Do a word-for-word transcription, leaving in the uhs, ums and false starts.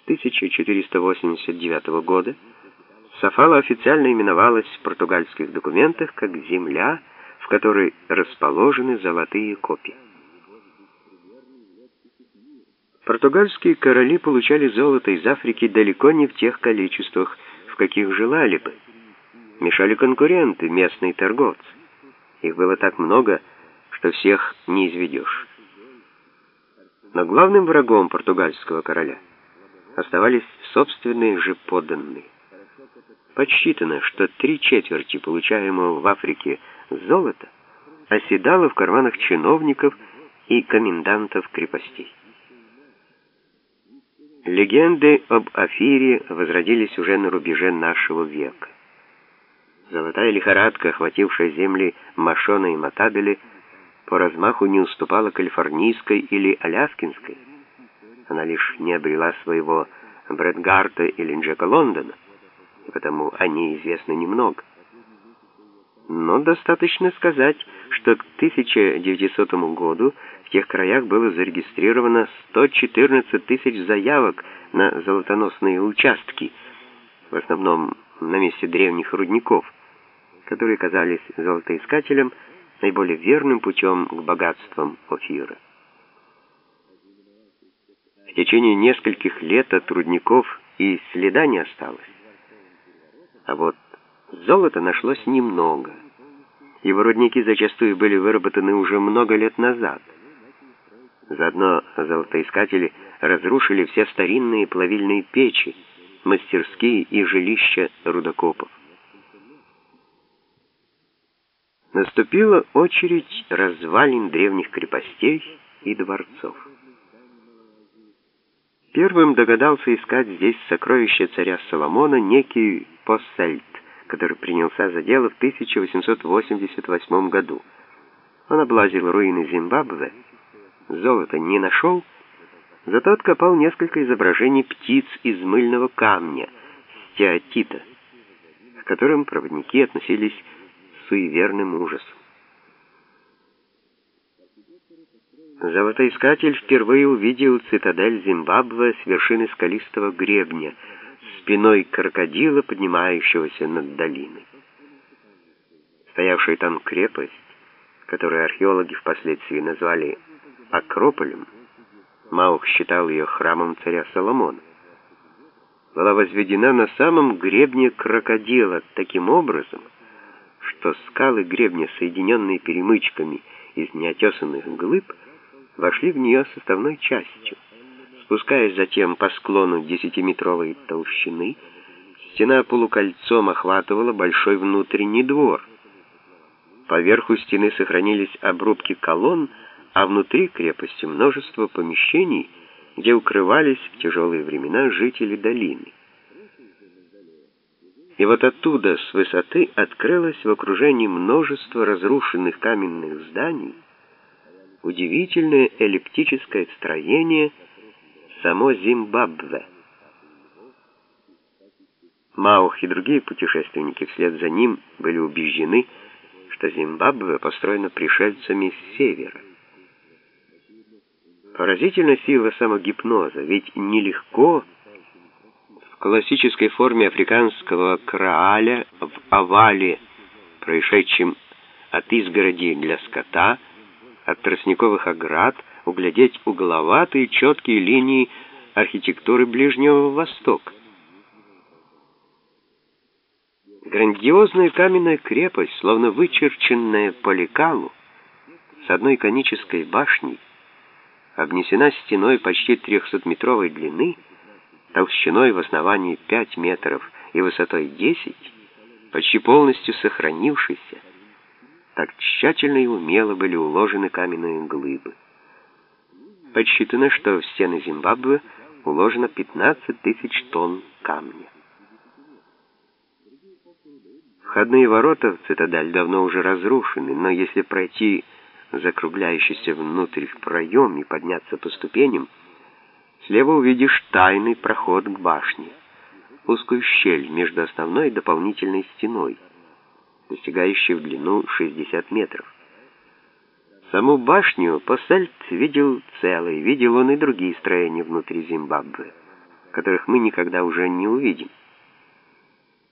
тысяча четыреста восемьдесят девятого года Сафала официально именовалась в португальских документах как «земля, в которой расположены золотые копи». Португальские короли получали золото из Африки далеко не в тех количествах, в каких желали бы. Мешали конкуренты, местные торговцы. Их было так много, что всех не изведешь. Но главным врагом португальского короля оставались собственные же подданные. Подсчитано, что три четверти получаемого в Африке золота оседало в карманах чиновников и комендантов крепостей. Легенды об Афире возродились уже на рубеже нашего века. Золотая лихорадка, охватившая земли Мошона и Матабеле, по размаху не уступала калифорнийской или аляскинской. Она лишь не обрела своего Брэдгарта или Джека Лондона, и потому о ней известно немного. Но достаточно сказать, что к тысяча девятисотому году в тех краях было зарегистрировано сто четырнадцать тысяч заявок на золотоносные участки, в основном на месте древних рудников, которые казались золотоискателям наиболее верным путем к богатствам Офира. В течение нескольких лет от рудников и следа не осталось. А вот золота нашлось немного. Его рудники зачастую были выработаны уже много лет назад. Заодно золотоискатели разрушили все старинные плавильные печи, мастерские и жилища рудокопов. Наступила очередь развалин древних крепостей и дворцов. Первым догадался искать здесь сокровища царя Соломона некий Поссельт, который принялся за дело в тысяча восемьсот восемьдесят восьмом году. Он облазил руины Зимбабве, золота не нашел, зато откопал несколько изображений птиц из мыльного камня, стеатита, к которым проводники относились с суеверным ужасом. Золотоискатель впервые увидел цитадель Зимбабве с вершины скалистого гребня, спиной крокодила, поднимающегося над долиной. Стоявшая там крепость, которую археологи впоследствии назвали Акрополем, Маух считал ее храмом царя Соломона, была возведена на самом гребне крокодила таким образом, что скалы гребня, соединенные перемычками из неотесанных глыб, вошли в нее составной частью. Спускаясь затем по склону десятиметровой толщины, стена полукольцом охватывала большой внутренний двор. Поверху стены сохранились обрубки колонн, а внутри крепости множество помещений, где укрывались в тяжелые времена жители долины. И вот оттуда, с высоты, открылось в окружении множества разрушенных каменных зданий удивительное эллиптическое строение само Зимбабве. Маух и другие путешественники вслед за ним были убеждены, что Зимбабве построена пришельцами с севера. Поразительна сила самогипноза, ведь нелегко в классической форме африканского крааля в овале, происшедшем от изгороди для скота, от тростниковых оград, углядеть угловатые четкие линии архитектуры Ближнего Востока. Грандиозная каменная крепость, словно вычерченная по лекалу, с одной конической башней, обнесена стеной почти трехсотметровой длины, толщиной в основании пять метров и высотой десять, почти полностью сохранившейся. Так тщательно и умело были уложены каменные глыбы. Подсчитано, что в стены Зимбабве уложено пятнадцать тысяч тонн камня. Входные ворота в цитадель давно уже разрушены, но если пройти закругляющийся внутрь в проем и подняться по ступеням, слева увидишь тайный проход к башне, узкую щель между основной и дополнительной стеной, достигающей в длину шестьдесят метров. Саму башню Поссельт видел целой, видел он и другие строения внутри Зимбабве. которых мы никогда уже не увидим.